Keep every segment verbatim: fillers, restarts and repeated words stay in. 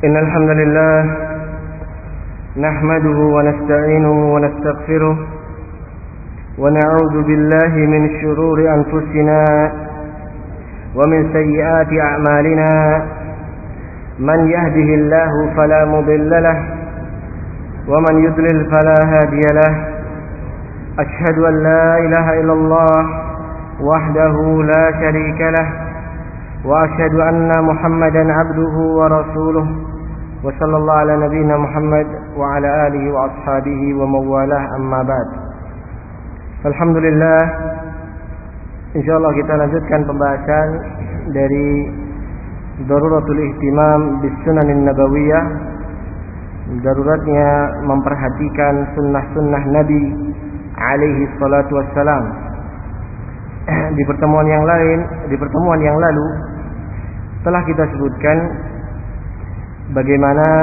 إن الحمد لله نحمده ونستعينه ونستغفره ونعوذ بالله من شرور أنفسنا ومن سيئات أعمالنا من يهده الله فلا مضل له ومن يضلل فلا هادي له أشهد أن لا إله إلا الله وحده لا شريك له وأشهد أن محمدا عبده ورسوله وصلى الله على نبينا محمد وعلى آله وأصحابه ومن والاه أما بعد. Alhamdulillah, insyaallah kita lanjutkan pembahasan dari Daruratul Ihtimam bis Sunanin Nabawiyah, daruratnya memperhatikan sunnah-sunnah Nabi alaihi salatu wassalam. Di pertemuan yang lain, di pertemuan yang lalu telah kita sebutkan bagaimana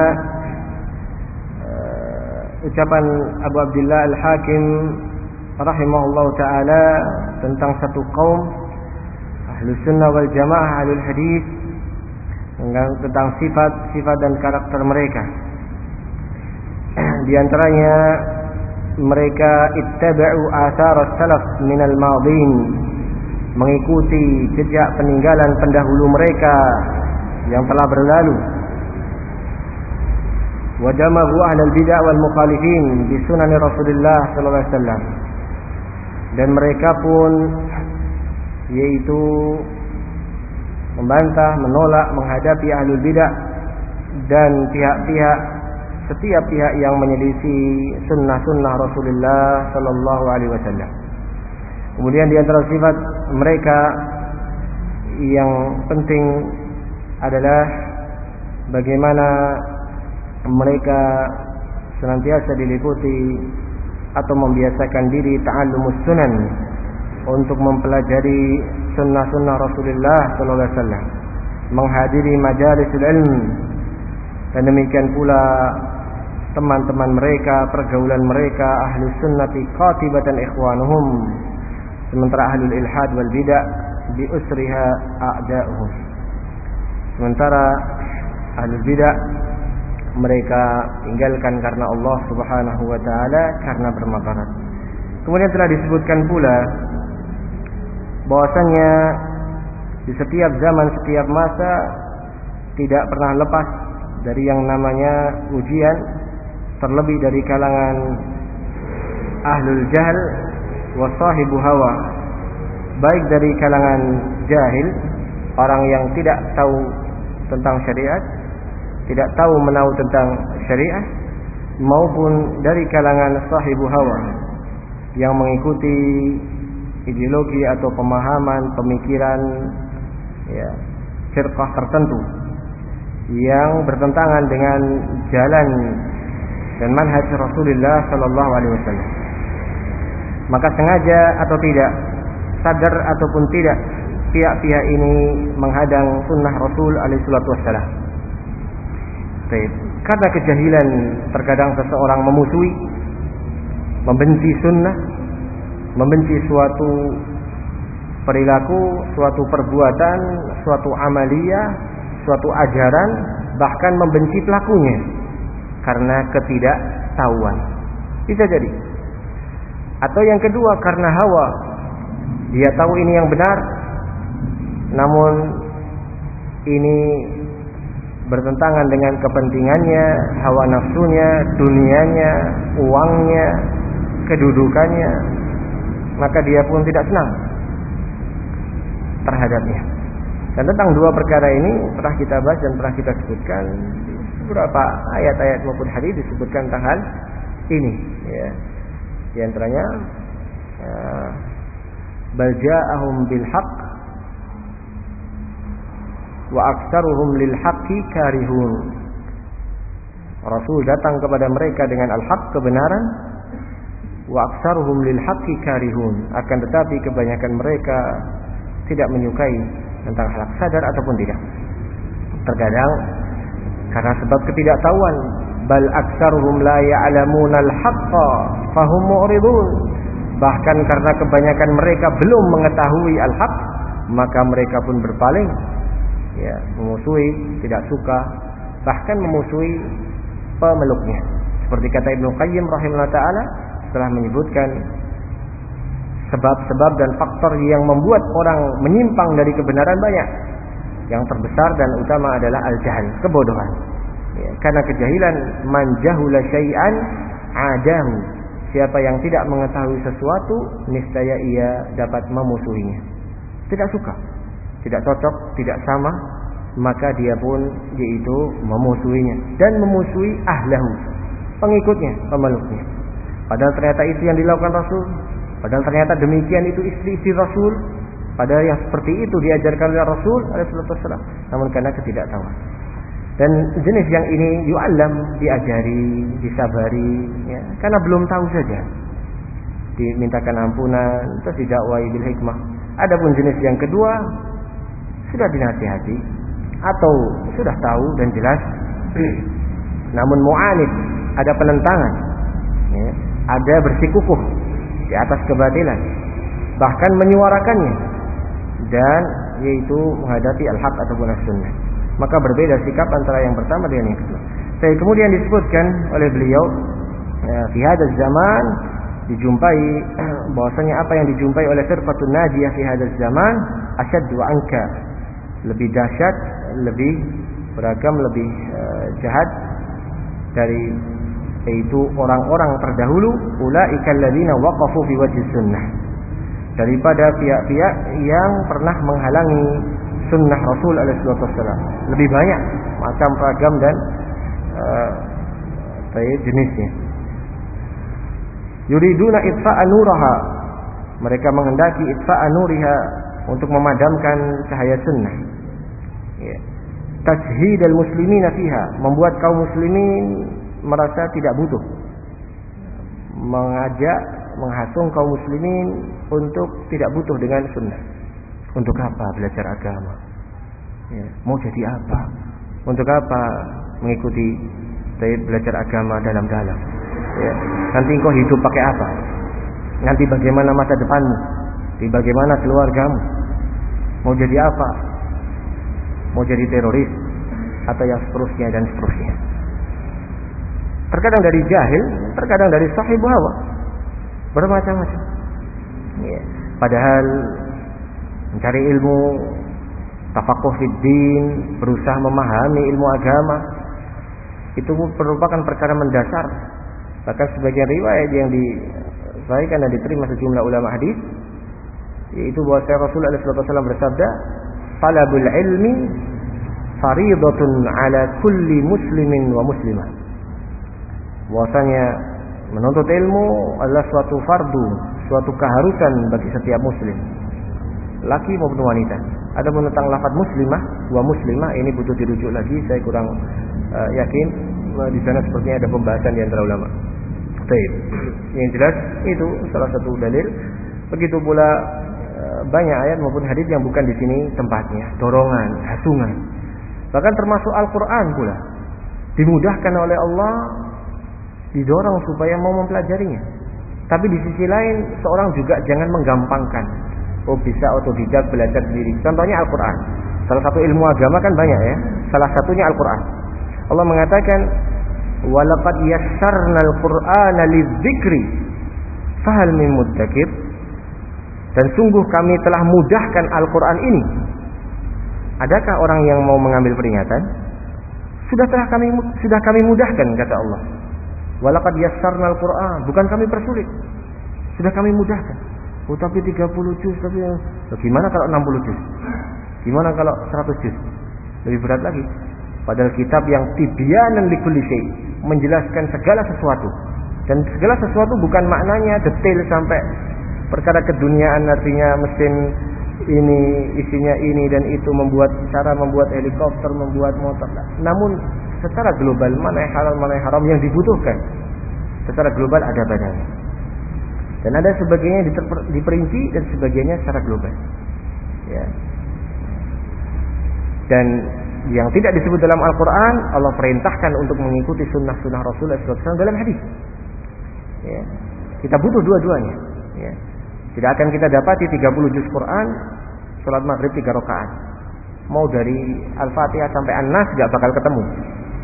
uh, ucapan Abu Abdullah Al-Hakim rahimahullah ta'ala tentang satu kaum Ahlus Sunnah wal Jamaah Ahlul Hadis, tentang sifat-sifat dan karakter mereka. Di antaranya mereka ittaba'u athar as-salaf min al-madin, mengikuti jejak peninggalan pendahulu mereka yang telah berlalu. Wa damahu ahlal bid'ah wal mukhalifin bi sunan Rasulullah sallallahu alaihi wasallam. Dan mereka pun yaitu membantah, menolak, menghadapi ahlul bid'ah dan pihak-pihak setiap pihak yang menyelisih sunnah-sunnah Rasulullah sallallahu alaihi wasallam. Kemudian di antara sifat mereka yang penting adalah bagaimana mereka senantiasa diliputi atau membiasakan diri ta'allumus sunan, untuk mempelajari sunnah-sunnah Rasulullah sallallahu alaihi wasallam, menghadiri majalisul ilm, dan demikian pula teman-teman mereka, pergaulan mereka ahlus sunnati qatibatan ikhwanuhum, sementara ahlul ilhad wal bid'ah bi usriha a'da'uhum. Sementara ahlul bid'ah mereka tinggalkan karena Allah Subhanahu wa taala, karena bermadarat. Kemudian telah disebutkan pula bahwasanya di setiap zaman, setiap masa tidak pernah lepas dari yang namanya ujian, terlebih dari kalangan ahlul jahl wa sahibu hawa, baik dari kalangan jahil, orang yang tidak tahu tentang syariat, tidak tahu menahu tentang syariah, maupun dari kalangan sahibu hawa yang mengikuti ideologi atau pemahaman, pemikiran ya, firqah tertentu yang bertentangan dengan jalan dan manhaj Rasulullah sallallahu alaihi wasallam. Maka sengaja atau tidak, sadar ataupun tidak, pihak-pihak ini menghadang sunnah Rasul alaihi salatu wasallam. Karena kejahilan terkadang seseorang memusuhi, membenci sunnah, membenci suatu perilaku, suatu perbuatan, suatu amaliyah, suatu ajaran, bahkan membenci pelakunya karena ketidaktahuan. Bisa jadi. Atau yang kedua, karena hawa, dia tahu ini yang benar, namun ini bertentangan dengan kepentingannya, hawa nafsunya, dunianya, uangnya, kedudukannya, maka dia pun tidak senang terhadapnya. Dan tentang dua perkara ini pernah kita bahas dan pernah kita sebutkan di beberapa ayat-ayat maupun hadis, disebutkan tentang hal ini ya. Di antaranya bal ja'ahum bil haqq wa aktsaruhum lil haqqi karihun. Rasul datang kepada mereka dengan al-haq, kebenaran, wa aktsaruhum lil haqqi karihun, akan tetapi kebanyakan mereka tidak menyukai tentang hal sadar ataupun tidak. Terkadang karena sebab ketidaktahuan, bal aktsaruhum la ya'lamuna al-haqqa fahum mu'ridun, bahkan karena kebanyakan mereka belum mengetahui al-haq, maka mereka pun berpaling, ya, memusuhi, tidak suka bahkan memusuhi pemeluknya. Seperti kata Ibnu Qayyim rahimahullah taala setelah menyebutkan sebab-sebab dan faktor yang membuat orang menyimpang dari kebenaran banyak. Yang terbesar dan utama adalah al-jahl, kebodohan. Ya, karena kejahilan, man jahula syai'an adahu. Siapa yang tidak mengetahui sesuatu, niscaya ia dapat memusuhinya. Tidak suka, tidak cocok, tidak sama, maka dia pun yaitu memusuhinya dan memusuhi ahlahu, pengikutnya, pemeluknya. Padahal ternyata itu yang dilakukan Rasul. Padahal ternyata demikian itu istri-istri Rasul. Padahal yang seperti itu diajarkan oleh Rasul alaihi wasallam. Namun karena ketidaktahuan. Dan jenis yang ini yu'allam, diajari, disabari, ya, karena belum tahu saja. Dimintakan ampunan, terus didakwai bil hikmah. Adapun jenis yang kedua sudah dinasihati atau sudah tahu dan jelas, namun mu'anid, ada penentangan, ya, ada bersikukuh di atas kebatilan, bahkan menyuarakannya, dan yaitu menghadapi al-haq ataupun as-sunnah. Maka berbeda sikap antara yang pertama dengan yang kedua. Saya kemudian disebutkan oleh beliau, ya, fi hadzal zaman, dijumpai bahwasanya apa yang dijumpai oleh firqatun najiyah fi hadzal zaman asyaddu anka, lebih dahsyat, lebih beragam, lebih uh, jahat dari yaitu orang-orang terdahulu, ulaikal ladzina waqafu fi wajhi sunnah, daripada pihak-pihak yang pernah menghalangi sunnah Rasul alaihi wasallam. Lebih banyak macam ragam dan uh, jenisnya. Yuriduna itfa'a nuraha, mereka menghendaki itfa'a nuriha, untuk memadamkan cahaya sunnah. Ya. Tashhidal muslimina fiha, membuat kaum muslimin merasa tidak butuh, mengajak, menghasung kaum muslimin untuk tidak butuh dengan sunnah. Untuk apa belajar agama? Ya. Mau jadi apa? Untuk apa mengikuti belajar agama dalam-dalam? Ya. Nanti engkau hidup pakai apa? Nanti bagaimana masa depanmu? Di bagaimana keluargamu? Mau jadi apa? Mau jadi teroris atau yang seterusnya dan seterusnya. Terkadang dari jahil, terkadang dari sahibu hawa, bermacam-macam. Ya. Padahal mencari ilmu, tafaqquh fid din, berusaha memahami ilmu agama, itu merupakan perkara mendasar. Bahkan sebagian riwayat yang disahihkan dan diterima sejumlah ulama hadis, yaitu bahwa Rasulullah shallallahu alaihi wasallam bersabda, "Talabul ilmi fariidatun ala kulli muslimin wa muslimah." Bahwasanya menuntut ilmu adalah suatu fardu, suatu keharusan bagi setiap muslim, laki maupun wanita. Adapun tentang lafaz muslimah wa muslimah ini butuh dirujuk lagi, saya kurang uh, yakin. Di sana sepertinya ada pembahasan di antara ulama. Baik. Yang jelas itu salah satu dalil. Begitu pula uh, banyak ayat maupun hadis yang bukan di sini tempatnya, dorongan, hasungan. Bahkan termasuk Al-Qur'an pula dimudahkan oleh Allah, didorong supaya mau mempelajarinya. Tapi di sisi lain seorang juga jangan menggampangkan. Oh, bisa otodidak belajar sendiri. Contohnya Al-Quran. Salah satu ilmu agama kan banyak ya. Salah satunya Al-Quran. Allah mengatakan, "Walaqad yassarnal Qur'ana lidzikri fahal min muddakir." Dan sungguh kami telah mudahkan Al-Quran ini. Adakah orang yang mau mengambil peringatan? Sudah telah kami sudah kami mudahkan, kata Allah. Walaqad yassarnal Qur'an, bukan kami persulit. Sudah kami mudahkan. Oh, tapi tiga puluh juz, tapi bagaimana kalau enam puluh juz? Gimana kalau seratus juz? Lebih berat lagi. Padahal kitab yang tibyanan likulli syai', menjelaskan segala sesuatu. Dan segala sesuatu bukan maknanya detail sampai perkara keduniaan, artinya mesin ini, isinya ini dan itu, membuat cara membuat helikopter, membuat motor. Namun secara global, mana yang halal, mana yang haram yang dibutuhkan. Secara global ada badannya. Dan ada sebagainya diperinci dan sebagainya secara global. Ya. Dan yang tidak disebut dalam Al-Quran, Allah perintahkan untuk mengikuti sunnah-sunnah Rasulullah shallallahu alaihi wasallam dalam hadis. Ya. Kita butuh dua-duanya. Ya. Tidak akan kita dapati tiga puluh juz Quran, salat maghrib tiga rakaat. Mau dari Al-Fatihah sampai An-Nas gak bakal ketemu.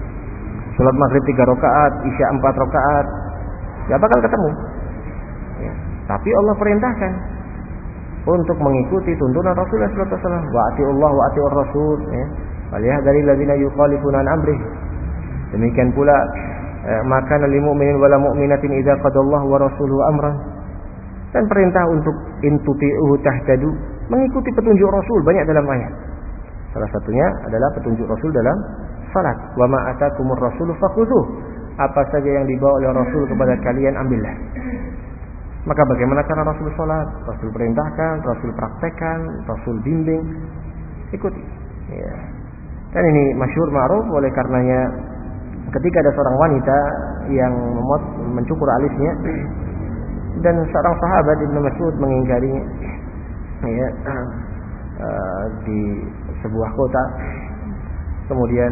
Salat maghrib tiga rakaat, isya empat rakaat, enggak bakal ketemu. Ya. Tapi Allah perintahkan untuk mengikuti tuntunan Rasulullah sallallahu alaihi wasallam. Wa atiullah wa atiur rasul, ya. Walyahdharil ladzina yukhalifuna an amrih. Demikian pula maka lil mu'minin wala mu'minatin idza qadallahu wa rasuluhu amran. Dan perintah untuk intuti'uhu tahtadu, mengikuti petunjuk Rasul banyak dalam ayat. Salah satunya adalah petunjuk Rasul dalam salat. Wa ma atakumur rasulu fakhudhuh. Apa saja yang dibawa oleh Rasul kepada kalian ambillah. Maka bagaimana cara Rasul salat? Rasul perintahkan, Rasul praktekkan, Rasul bimbing, ikuti. Ya. Dan ini masyhur ma'ruf, oleh karenanya ketika ada seorang wanita yang memot mencukur alisnya dan seorang sahabat Ibnu Mas'ud mengingkarinya, ya, uh, di sebuah kota, kemudian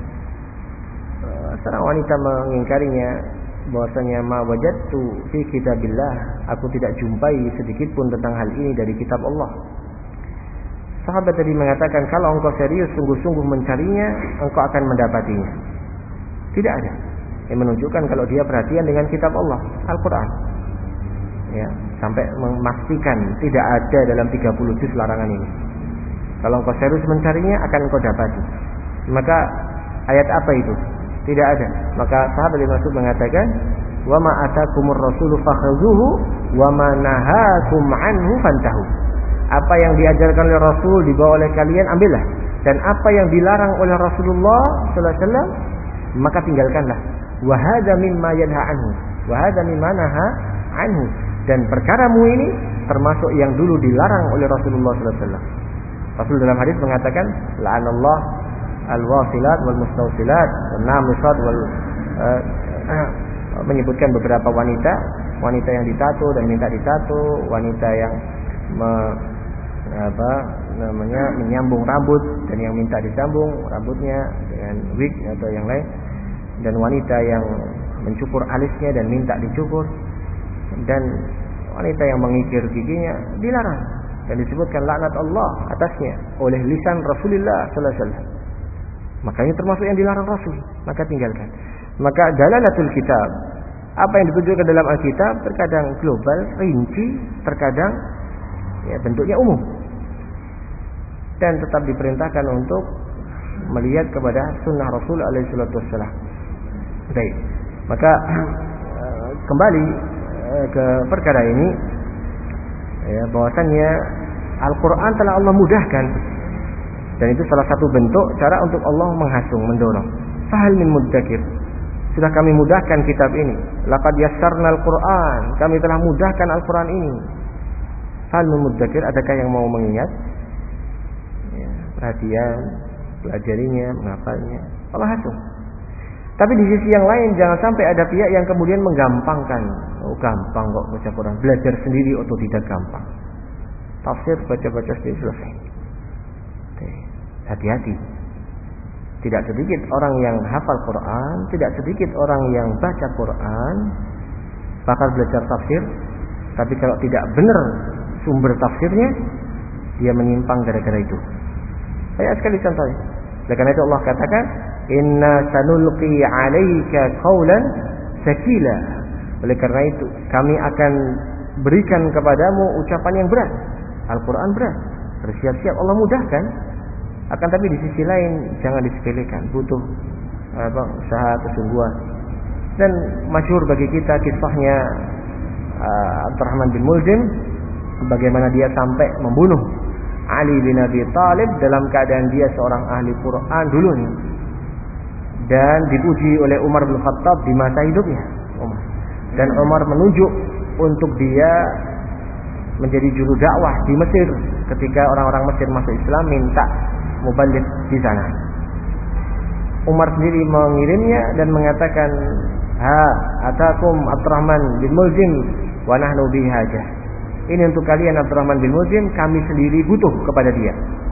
uh, seorang wanita mengingkarinya bahwasanya ma wajadtu fi kitabillah, aku tidak jumpai sedikit pun tentang hal ini dari kitab Allah. Sahabat tadi mengatakan, kalau engkau serius sungguh-sungguh mencarinya, engkau akan mendapatinya. Tidak ada yang menunjukkan kalau dia perhatian dengan kitab Allah, Al-Quran, ya, sampai memastikan tidak ada dalam tiga puluh juz larangan ini. Kalau engkau serius mencarinya, akan engkau dapati. Maka ayat apa itu? Tidak ada. Maka sahabat Ibnu Mas'ud mengatakan, wa ma atakumur rasulu fakhudhuhu wa ma nahakum anhu fantahu. Apa yang diajarkan oleh Rasul, dibawa oleh kalian, ambillah. Dan apa yang dilarang oleh Rasulullah sallallahu alaihi wasallam, maka tinggalkanlah. Wa hadza mimma yanha anhu wa hadza mimma naha anhu. Dan perkaramu ini termasuk yang dulu dilarang oleh Rasulullah sallallahu alaihi wasallam. Rasul dalam hadis mengatakan, la'anallah al-wasilat wal mustawsilat wan namisat wal uh, uh, menyebutkan beberapa wanita, wanita yang ditato dan minta ditato, wanita yang me, apa namanya menyambung rambut dan yang minta disambung rambutnya dengan wig atau yang lain, dan wanita yang mencukur alisnya dan minta dicukur, dan wanita yang mengikir giginya dilarang dan disebutkan laknat Allah atasnya oleh lisan Rasulullah sallallahu alaihi wasallam. Makanya termasuk yang dilarang Rasul, maka tinggalkan. Maka dalalatul kitab, apa yang ditunjukkan dalam Alkitab terkadang global, rinci, terkadang ya bentuknya umum, dan tetap diperintahkan untuk melihat kepada sunnah Rasul alaihi salatu wassalam. Baik, maka kembali ke perkara ini, ya, bahwasannya Al-Quran telah Allah mudahkan, dan itu salah satu bentuk cara untuk Allah menghasung, mendorong. Fahal min mudzakir, sudah kami mudahkan kitab ini. Laqad yassarnal Quran, kami telah mudahkan Al-Quran ini. Fahal min mudzakir, adakah yang mau mengingat? Ya, perhatian, pelajarinya, menghafalnya. Allah hasung. Tapi di sisi yang lain, jangan sampai ada pihak yang kemudian menggampangkan. Oh, gampang kok baca Quran, belajar sendiri otodidak gampang. Tafsir baca-baca sendiri selesai. Hati-hati. Tidak sedikit orang yang hafal Quran, tidak sedikit orang yang baca Quran, bakal belajar tafsir, tapi kalau tidak benar sumber tafsirnya, dia menyimpang gara-gara itu. Banyak sekali contohnya. Oleh karena itu Allah katakan, inna sanulqi 'alaika qawlan sakila. Oleh karena itu kami akan berikan kepadamu ucapan yang berat. Al-Quran berat, bersiap-siap, Allah mudahkan. Akan tapi di sisi lain jangan disepelekan, butuh apa, usaha, kesungguhan. Dan masyhur bagi kita kisahnya uh, Abdurrahman bin Muljim, bagaimana dia sampai membunuh Ali bin Abi Thalib dalam keadaan dia seorang ahli Quran dulunya, dan dipuji oleh Umar bin Khattab di masa hidupnya Umar. Dan Umar menunjuk untuk dia menjadi juru dakwah di Mesir ketika orang-orang Mesir masuk Islam, minta muballigh di sana. Umar sendiri mengirimnya dan mengatakan, ha atakum Abdurrahman bin Muljim wa nahnu bihi hajah. Ini untuk kalian Abdurrahman bin Muljim, kami sendiri butuh kepada dia.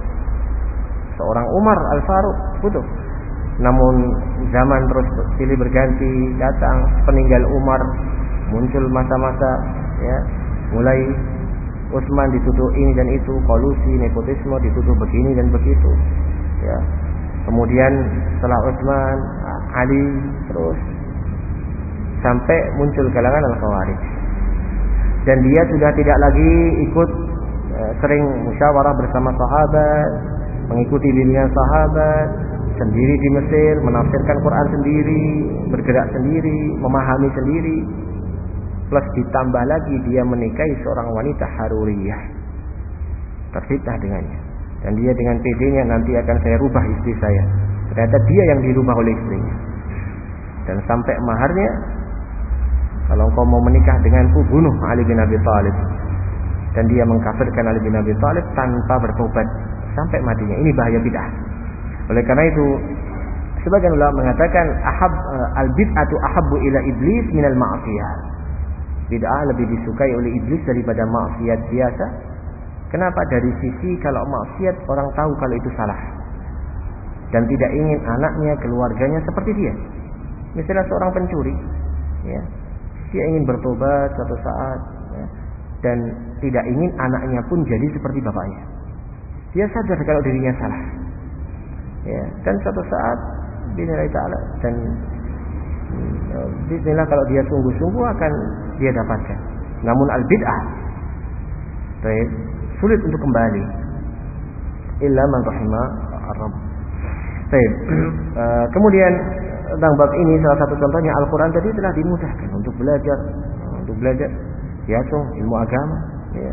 Seorang Umar Al-Faruq butuh. Namun zaman terus silih berganti, datang peninggal Umar, muncul masa-masa, ya, mulai Utsman dituduh ini dan itu, kolusi, nepotisme, dituduh begini dan begitu, ya. Kemudian setelah Utsman, Ali, terus sampai muncul kalangan Al-Khawarij. Dan dia sudah tidak lagi ikut e, sering musyawarah bersama sahabat, mengikuti bimbingan sahabat, sendiri di Mesir, menafsirkan Quran sendiri, bergerak sendiri, memahami sendiri. Plus ditambah lagi dia menikahi seorang wanita Haruriyah, terfitnah dengannya. Dan dia dengan P D-nya, nanti akan saya rubah istri saya. Ternyata dia yang dirubah oleh istrinya. Dan sampai maharnya, kalau engkau mau menikah denganku, bunuh Ali bin Abi Thalib. Dan dia mengkafirkan Ali bin Abi Thalib tanpa bertobat sampai matinya. Ini bahaya bid'ah. Oleh karena itu, sebagian ulama mengatakan ahab al-bid'atu ahabbu ila iblis minal ma'siyah. Bid'ah lebih disukai oleh iblis daripada maksiat biasa. Kenapa? Dari sisi kalau maksiat orang tahu kalau itu salah dan tidak ingin anaknya, keluarganya seperti dia. Misalnya seorang pencuri, ya, dia ingin bertobat suatu saat, ya, dan tidak ingin anaknya pun jadi seperti bapaknya. Dia sadar kalau dirinya salah, ya, dan suatu saat bismillah ta'ala, dan bismillah kalau dia sungguh-sungguh akan dia dapatkan. Namun al-bid'ah baik, sulit untuk kembali illa man rahima ar-rabb. Baik. Uh, kemudian tentang bab ini salah satu contohnya Al-Qur'an tadi telah dimudahkan untuk belajar, untuk belajar hitung ilmu agama, ya.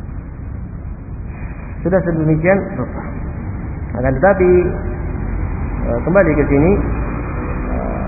Sudah sedemikian rupa. Akan tetapi uh, kembali ke sini uh,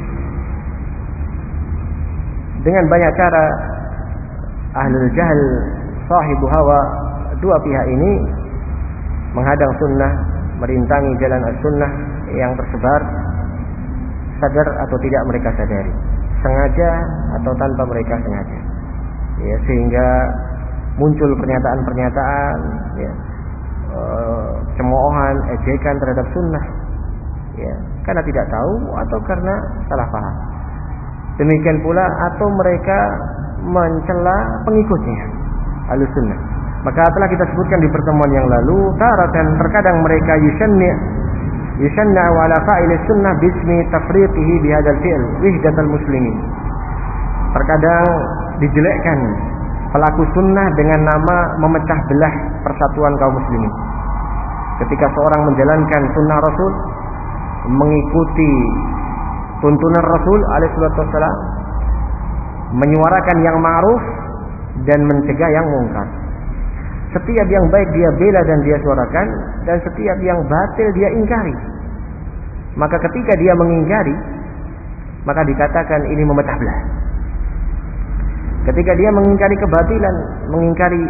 dengan banyak cara ahlul jahl sahibu hawa, dua pihak ini menghadang sunnah, merintangi jalan as-sunnah yang tersebar, sadar atau tidak mereka sadari, sengaja atau tanpa mereka sengaja, ya, sehingga muncul pernyataan-pernyataan, ya, e, cemoohan, ejekan terhadap sunnah, ya, karena tidak tahu atau karena salah paham. Demikian pula atau mereka mencela pengikutnya Ahlus Sunnah. Maka telah kita sebutkan di pertemuan yang lalu, taratan terkadang mereka yusanni yusanna ala fa'il sunnah bismi tafriqihi bihadzal fi'l wihdatal muslimin. Terkadang dijelekkan pelaku sunnah dengan nama memecah belah persatuan kaum muslimin. Ketika seorang menjalankan sunnah Rasul, mengikuti tuntunan Rasul alaihi wasallam, menyuarakan yang ma'ruf dan mencegah yang mungkar. Setiap yang baik dia bela dan dia suarakan, dan setiap yang batil dia ingkari. Maka ketika dia mengingkari, maka dikatakan ini memecah belah. Ketika dia mengingkari kebatilan, mengingkari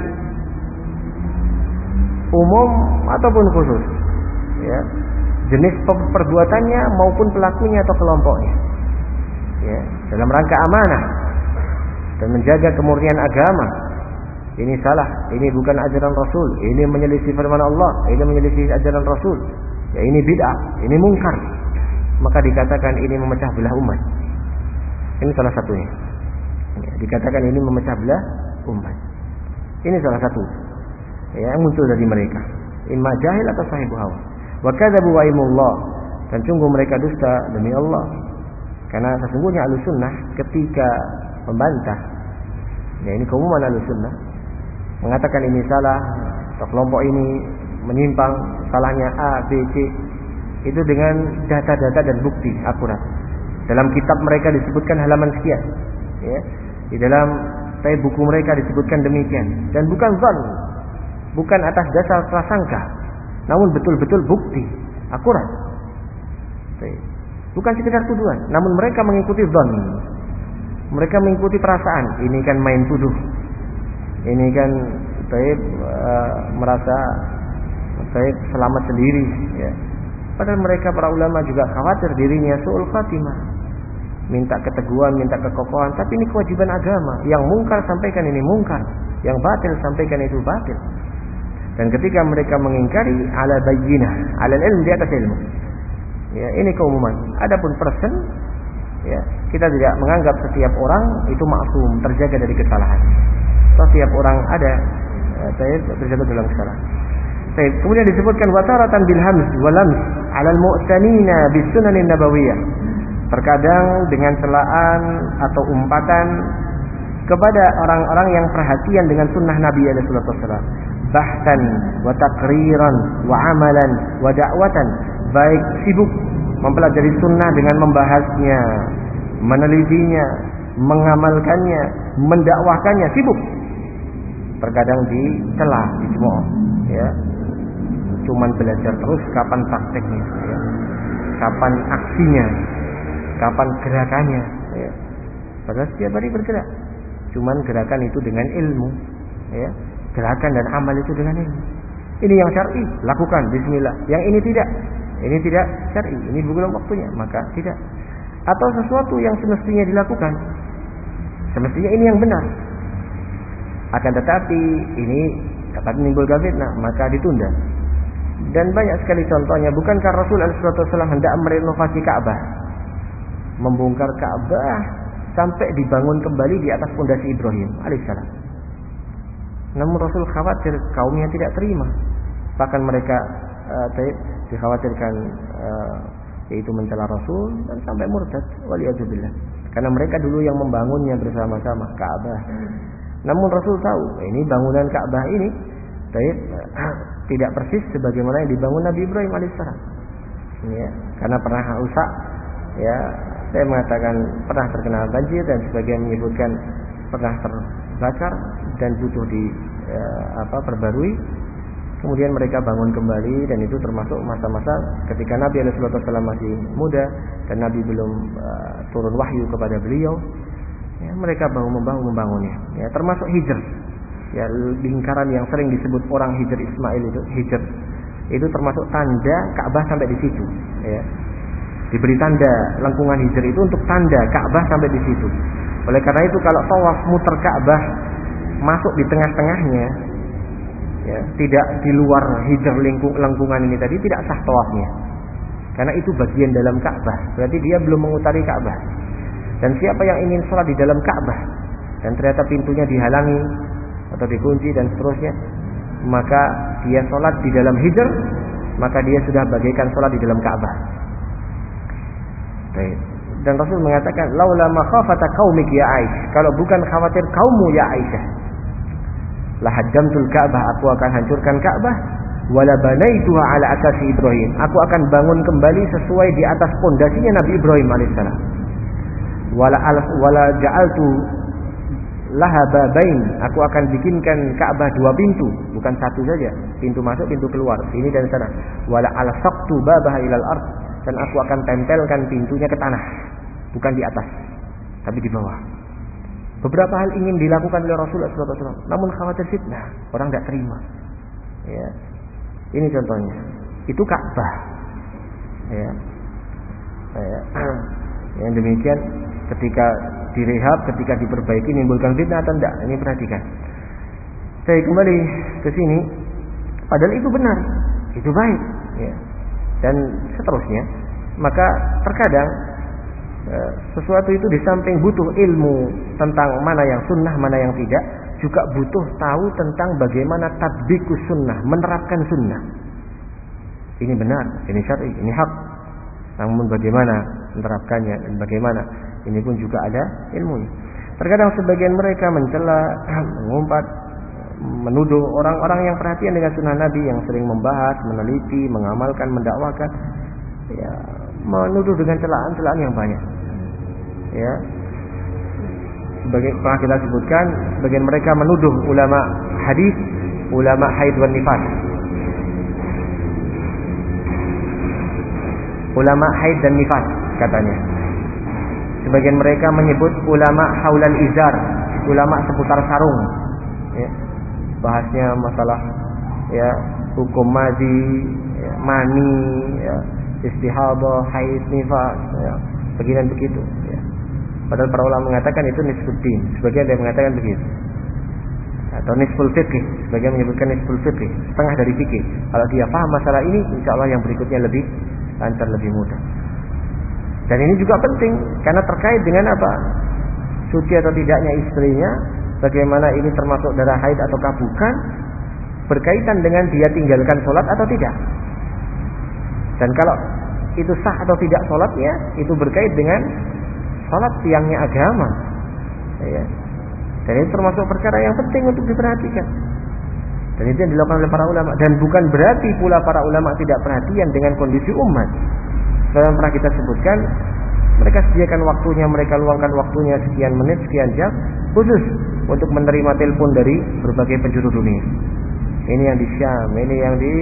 umum ataupun khusus, ya, jenis perbuatannya maupun pelakunya atau kelompoknya, ya, dalam rangka amanah dan menjaga kemurnian agama. Ini salah, ini bukan ajaran Rasul, ini menyelisih firman Allah, ini menyelisih ajaran Rasul, ya, ini bid'ah, ini mungkar. Maka dikatakan ini memecah belah umat. Ini salah satunya, ya, dikatakan ini memecah belah umat. Ini salah satu, ya, yang muncul dari mereka, imma jahil atau sahibu hawa. Wa kadzabu wa imullah, dan sungguh mereka dusta demi Allah. Karena sesungguhnya Ahlus Sunnah ketika membantah, ya, ini keumuman Ahlus Sunnah, mengatakan ini salah atau kelompok ini menyimpang, salahnya A, B, C, itu dengan data-data dan bukti akurat. Dalam kitab mereka disebutkan halaman sekian, ya, di dalam saya buku mereka disebutkan demikian, dan bukan zon, bukan atas dasar prasangka, namun betul-betul bukti akurat, bukan sekedar tuduhan. Namun mereka mengikuti zon, mereka mengikuti perasaan. Ini kan main tuduh, ini kan taib uh, merasa taib selamat sendiri, ya. Padahal mereka para ulama juga khawatir dirinya su'ul khatimah, minta keteguhan, minta kekokohan. Tapi ini kewajiban agama. Yang mungkar sampaikan ini mungkar, yang batil sampaikan itu batil. Dan ketika mereka mengingkari ala bayyinah, ala ilm, di atas ilmu, ya, ini keumuman. Adapun persen, ya, kita tidak menganggap setiap orang itu maksum, terjaga dari kesalahan. Setiap orang ada saya terjatuh dalam kesalahan. Baik, kemudian disebutkan wataratan bil hamz wal lams 'ala al mu'tanina bis sunanin nabawiyah. terkadang dengan celaan atau umpatan kepada orang-orang yang perhatian dengan sunnah Nabi alaihi wasallam, bahtan wa taqriran wa amalan wa da'watan, baik sibuk mempelajari sunnah dengan membahasnya, menelitinya, mengamalkannya, mendakwahkannya, sibuk. Terkadang dicela, dicemooh, ya. Cuman belajar terus, kapan prakteknya, ya. Kapan aksinya, kapan gerakannya, ya. Padahal setiap hari bergerak. Cuman gerakan itu dengan ilmu, ya. Gerakan dan amal itu dengan ilmu. Ini yang syar'i, lakukan bismillah. Yang ini tidak. Ini tidak syar'i, ini belum waktunya, maka tidak. Atau sesuatu yang semestinya dilakukan, semestinya ini yang benar. Akan tetapi ini dapat menimbulkan fitnah, maka ditunda. Dan banyak sekali contohnya. Bukankah Rasul shallallahu alaihi wasallam hendak merenovasi Ka'bah, membongkar Ka'bah sampai dibangun kembali di atas fondasi Ibrahim alaihissalam. Namun Rasul khawatir kaumnya tidak terima. Bahkan mereka uh, dikhawatirkan uh, yaitu mencela Rasul dan sampai murtad, waliyadzubillah. Karena mereka dulu yang membangunnya bersama-sama Ka'bah. Namun Rasul tahu ini bangunan Ka'bah ini baik, tidak persis sebagaimana yang dibangun Nabi Ibrahim alaihissalam. Ya, karena pernah rusak, ya, saya mengatakan pernah terkena banjir dan sebagian menyebutkan pernah terbakar dan butuh di ya, apa perbarui. Kemudian mereka bangun kembali dan itu termasuk masa-masa ketika Nabi alaihi wasallam masih muda dan Nabi belum uh, turun wahyu kepada beliau. Ya, mereka baru membangun membangunnya. Ya, termasuk hijr. Ya, lingkaran yang sering disebut orang hijr Ismail itu, hijr. Itu termasuk tanda Ka'bah sampai di situ, ya. Diberi tanda lengkungan hijr itu untuk tanda Ka'bah sampai di situ. Oleh karena itu kalau tawaf muter Ka'bah masuk di tengah-tengahnya, ya, tidak di luar hijr lingkung, lengkungan ini tadi tidak sah tawafnya. Karena itu bagian dalam Ka'bah, berarti dia belum mengutari Ka'bah. Dan siapa yang ingin sholat di dalam Ka'bah dan ternyata pintunya dihalangi atau dikunci dan seterusnya, maka dia sholat di dalam hijr, maka dia sudah bagaikan sholat di dalam Ka'bah. Dan Rasul mengatakan, laula makhafata qaumik ya Aisyah, kalau bukan khawatir kaummu ya Aisyah, la haddamtul Ka'bah, aku akan hancurkan Ka'bah, wala banaituha ala asasi Ibrahim, aku akan bangun kembali sesuai di atas pondasinya Nabi Ibrahim alaihissalam. Wala wala ja'altu laha babain, aku akan bikinkan Ka'bah dua pintu, bukan satu saja, pintu masuk pintu keluar, sini dan sana. Wala alsaqtu babaha ilal ard, dan aku akan tempelkan pintunya ke tanah, bukan di atas tapi di bawah. Beberapa hal ingin dilakukan oleh Rasulullah shallallahu alaihi wasallam, namun khawatir fitnah, orang tidak terima. Ya. Ini contohnya. Itu Ka'bah. Ya. Ya. Yang demikian ketika direhab, ketika diperbaiki menimbulkan fitnah atau tidak? Ini perhatikan. Saya kembali ke sini. Padahal itu benar, itu baik, ya. Dan seterusnya. Maka terkadang eh, sesuatu itu di samping butuh ilmu tentang mana yang sunnah, mana yang tidak, juga butuh tahu tentang bagaimana tatbiqus sunnah, menerapkan sunnah. Ini benar, ini syar'i, ini hak. Namun bagaimana menerapkannya dan bagaimana, ini pun juga ada ilmunya. Terkadang sebagian mereka mencela, mengumpat, menuduh orang-orang yang perhatian dengan sunnah Nabi, yang sering membahas, meneliti, mengamalkan, mendakwakan, ya, menuduh dengan celaan-celaan yang banyak. Ya, sebagai pernah kita sebutkan, sebagian mereka menuduh ulama hadis, ulama haid wan nifas. Ulama haid dan nifas katanya. Sebagian mereka menyebut ulama haulal izar, ulama seputar sarung. Ya. Bahasnya masalah ya hukum madhi, ya, mani, ya, istihadah, haid, nifas, ya, begini begitu. Ya. Padahal para ulama mengatakan itu nisfuddin. Sebagian ada yang mengatakan begitu. Atau nisful fiqh, sebagian menyebutkan nisful fiqh, setengah dari fikih. Kalau dia paham masalah ini, insya Allah yang berikutnya lebih lancar, lebih mudah. Dan ini juga penting karena terkait dengan apa? Suci atau tidaknya istrinya, bagaimana ini termasuk darah haid ataukah bukan, berkaitan dengan dia tinggalkan sholat atau tidak. Dan kalau itu sah atau tidak sholatnya, itu berkait dengan sholat tiangnya agama, ya. Dan itu termasuk perkara yang penting untuk diperhatikan. Dan itu yang dilakukan oleh para ulama. Dan bukan berarti pula para ulama tidak perhatian dengan kondisi umat. Dalam pernah kita sebutkan, mereka sediakan waktunya, mereka luangkan waktunya sekian menit, sekian jam, khusus untuk menerima telepon dari berbagai penjuru dunia. Ini yang di Syam, ini yang di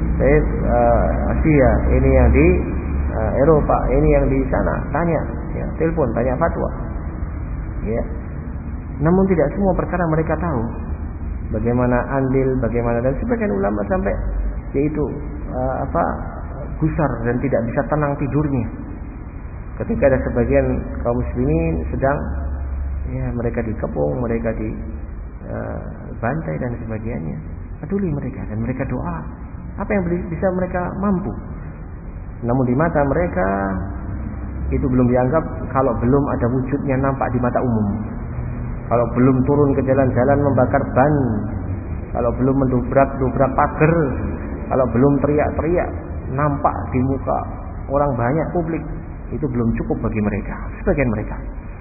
uh, Asia, ini yang di uh, Eropa, ini yang di sana. Tanya, ya, telepon, tanya fatwa. Ya. Namun tidak semua perkara mereka tahu. Bagaimana andil, bagaimana, dan sebagian ulama sampai yaitu uh, apa gusar dan tidak bisa tenang tidurnya ketika ada sebagian kaum muslimin sedang ya mereka dikepung, mereka dibantai uh, dan sebagainya. Peduli mereka dan mereka doa apa yang bisa mereka mampu. Namun di mata mereka itu belum dianggap kalau belum ada wujudnya nampak di mata umum. Kalau belum turun ke jalan-jalan membakar ban, kalau belum mendobrak-dobrak pagar, kalau belum teriak-teriak nampak di muka orang banyak publik, itu belum cukup bagi mereka, sebagian mereka.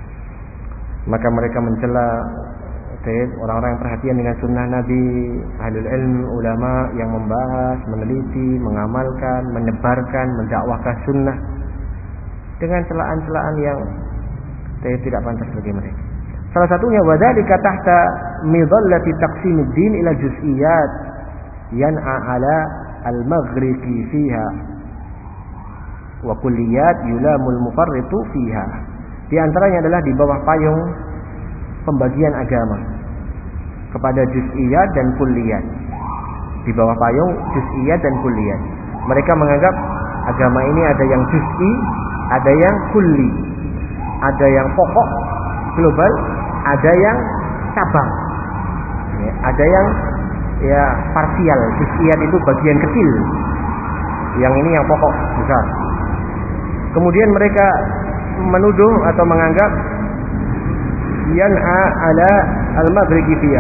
Maka mereka mencela orang-orang yang perhatian dengan sunnah Nabi, ahlul ilm, ulama yang membahas, meneliti, mengamalkan, menyebarkan, mendakwahkan sunnah dengan celaan-celaan yang tidak pantas bagi mereka. Salah satunya wadzalika tahta midallati taqsimid din ila juz'iyat yan'a ala al-maghriqi fiha wa kulliyat yulamul mufarritu fiha. Di antaranya adalah di bawah payung pembagian agama kepada juz'iyat dan kulliyat. Di bawah payung juz'iyat dan kulliyat. Mereka menganggap agama ini ada yang juz'i, ada yang kulli, ada yang pokok global, ada yang cabang, ya, ada yang ya parsial. Juz'iyat itu bagian kecil, yang ini yang pokok besar. Kemudian mereka menuduh atau menganggap yan'a ala al-maghriqi fiha.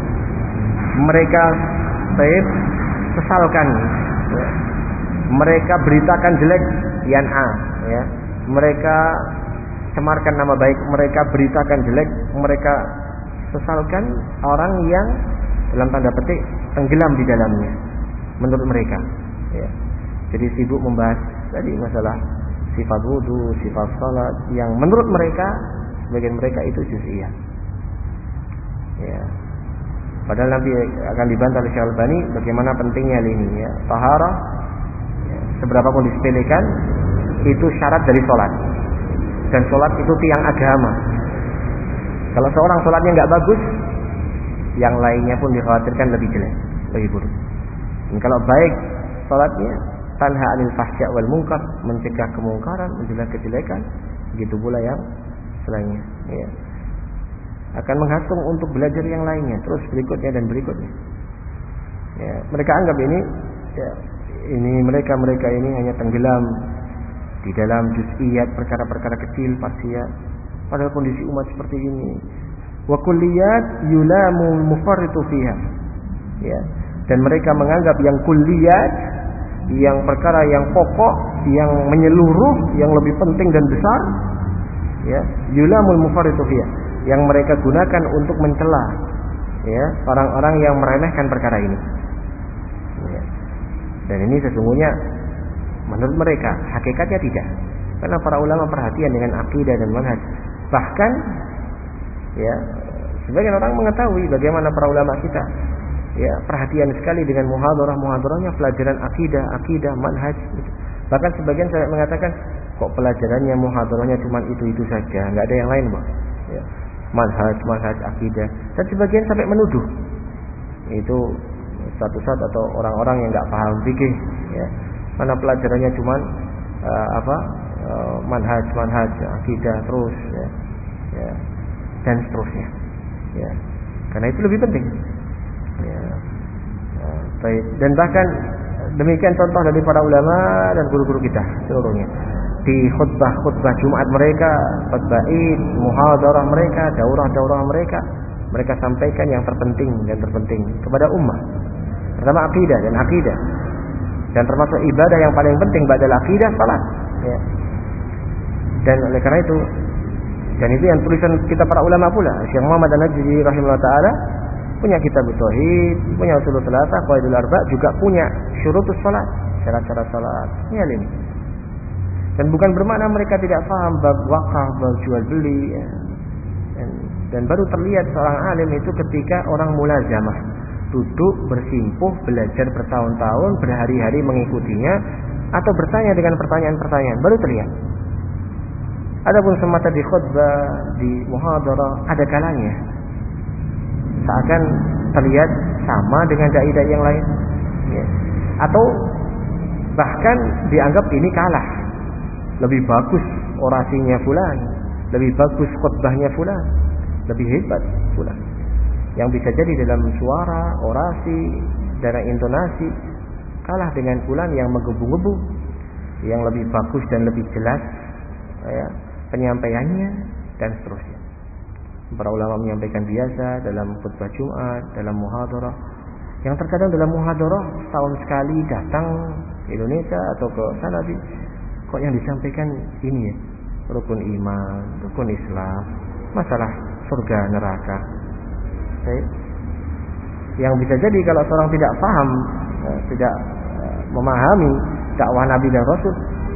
Mereka taib sesalkan, ya. Mereka beritakan jelek yan'a, ya. Mereka cemarkan nama baik, mereka beritakan jelek, mereka sesalkan orang yang dalam tanda petik tenggelam di dalamnya menurut mereka, ya. Jadi sibuk membahas tadi masalah sifat wudu, sifat salat yang menurut mereka sebagian mereka itu juz'iyah, ya. Padahal nanti akan dibantah oleh Syekh Al-Albani bagaimana pentingnya ini, ya. Taharah, ya, seberapa pun disepelekan itu syarat dari sholat. Dan sholat itu tiang agama. Kalau seorang sholatnya nggak bagus, yang lainnya pun dikhawatirkan lebih jelek, lebih buruk. Dan kalau baik sholatnya, tanha anil fahsya wal munkar, mencegah kemungkaran, mencegah kejelekan, begitu pula yang selainnya, ya. Akan menghasung untuk belajar yang lainnya, terus berikutnya dan berikutnya. Ya, mereka anggap ini, ya, ini mereka mereka ini hanya tenggelam di dalam juz'iyat, perkara-perkara kecil, parsial. Padahal kondisi umat seperti ini. Wa kulliyat yulamu mufarritu fiha. Ya. Dan mereka menganggap yang kulliyat, yang perkara yang pokok, yang menyeluruh, yang lebih penting dan besar, ya, yulamul mufarritu fiha, yang mereka gunakan untuk mencela, ya, orang-orang yang meremehkan perkara ini. Ya. Dan ini sesungguhnya menurut mereka hakikatnya tidak, karena para ulama perhatian dengan akidah dan manhaj. Bahkan ya sebagian orang mengetahui bagaimana para ulama kita ya perhatian sekali dengan muhadarah-muhadarahnya, pelajaran akidah, akidah, manhaj. Bahkan sebagian saya mengatakan kok pelajarannya, muhadarahnya cuma itu-itu saja, nggak ada yang lain, Bang. Ya, manhaj, manhaj akidah. Dan sebagian sampai menuduh itu satu-satu atau orang-orang yang nggak paham fikih, ya. Mana pelajarannya cuma uh, apa uh, manhaj, manhaj, akidah terus, ya, ya, dan seterusnya, ya. Karena itu lebih penting, ya. Uh, baik. Dan bahkan demikian contoh dari para ulama dan guru-guru kita seluruhnya di khutbah-khutbah Jumat mereka, khutbah Id, muhadarah mereka, daurah-daurah mereka, mereka sampaikan yang terpenting dan terpenting kepada ummah, pertama akidah dan akidah. Dan termasuk ibadah yang paling penting ba'dal aqidah salat. Ya. Dan oleh karena itu, dan itu yang tulisan kita para ulama pula. Syekh Muhammad An-Najdi rahimahullah taala punya kitab tauhid, punya usul salatah, qawaidul arba, juga punya syurutus salat, syarat-syarat salat. Ini hal ini. Dan bukan bermakna mereka tidak paham bab wakaf, bab jual beli, ya. dan, dan baru terlihat seorang alim itu ketika orang mulazamah, duduk bersimpuh belajar bertahun-tahun, berhari-hari mengikutinya, atau bertanya dengan pertanyaan-pertanyaan, baru terlihat. Adapun semata di khutbah, di muhadarah, ada kalanya seakan terlihat sama dengan dai-dai yang lain, ya. Atau bahkan dianggap ini kalah. Lebih bagus orasinya fulan, lebih bagus khutbahnya fulan, lebih hebat fulan. Yang bisa jadi dalam suara, orasi, dalam intonasi kalah dengan fulan yang menggebu-gebu, yang lebih bagus dan lebih jelas, ya, penyampaiannya dan seterusnya. Para ulama menyampaikan biasa dalam khutbah Jumat, dalam muhadarah. Yang terkadang dalam muhadarah setahun sekali datang ke Indonesia atau ke sana, kok yang disampaikan ini ya, rukun iman, rukun Islam, masalah surga neraka. Baik. Yang bisa jadi kalau seorang tidak paham, tidak memahami dakwah Nabi dan Rasul,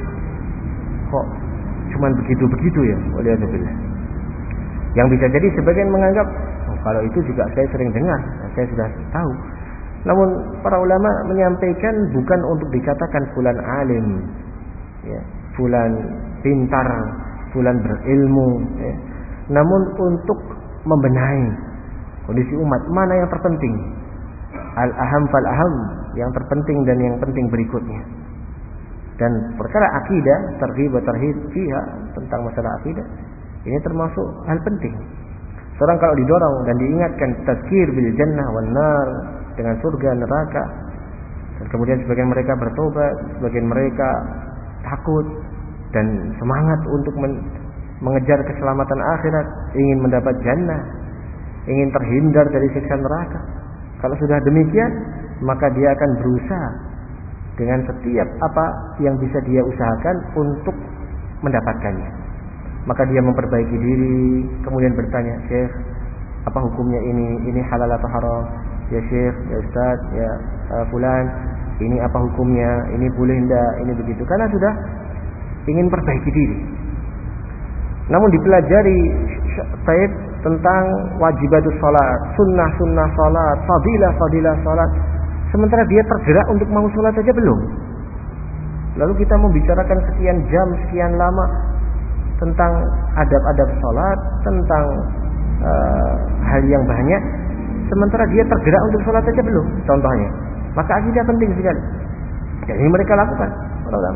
kok cuman begitu-begitu ya, waliyadzubillah. Yang bisa jadi sebagian menganggap, oh, kalau itu juga saya sering dengar, saya sudah tahu. Namun para ulama menyampaikan bukan untuk dikatakan fulan alim, ya, fulan pintar, fulan berilmu, ya. Namun untuk membenahi kondisi umat, mana yang terpenting, al-aham fal-aham, yang terpenting dan yang penting berikutnya. Dan perkara akidah, targhib wa tarhib fiha, tentang masalah akidah, ini termasuk hal penting. Seorang kalau didorong dan diingatkan tazkir bil jannah wan nar, dengan surga neraka, dan kemudian sebagian mereka bertobat, sebagian mereka takut dan semangat untuk men- mengejar keselamatan akhirat, ingin mendapat jannah, ingin terhindar dari siksa neraka. Kalau sudah demikian, maka dia akan berusaha dengan setiap apa yang bisa dia usahakan untuk mendapatkannya. Maka dia memperbaiki diri, kemudian bertanya, Syekh, apa hukumnya ini? Ini halal atau haram? Ya Syekh, ya Ustaz, ya uh, fulan, ini apa hukumnya? Ini boleh enggak? Ini begitu. Karena sudah ingin perbaiki diri. Namun dipelajari Taib tentang wajibatus salat, sunnah-sunnah salat, fadilah-fadilah salat, sementara dia tergerak untuk mau salat saja belum. Lalu kita membicarakan sekian jam, sekian lama tentang adab-adab salat, tentang uh, hal yang banyak, sementara dia tergerak untuk salat saja belum, contohnya. Maka akidah penting sekali. Dan ini mereka lakukan para ulama.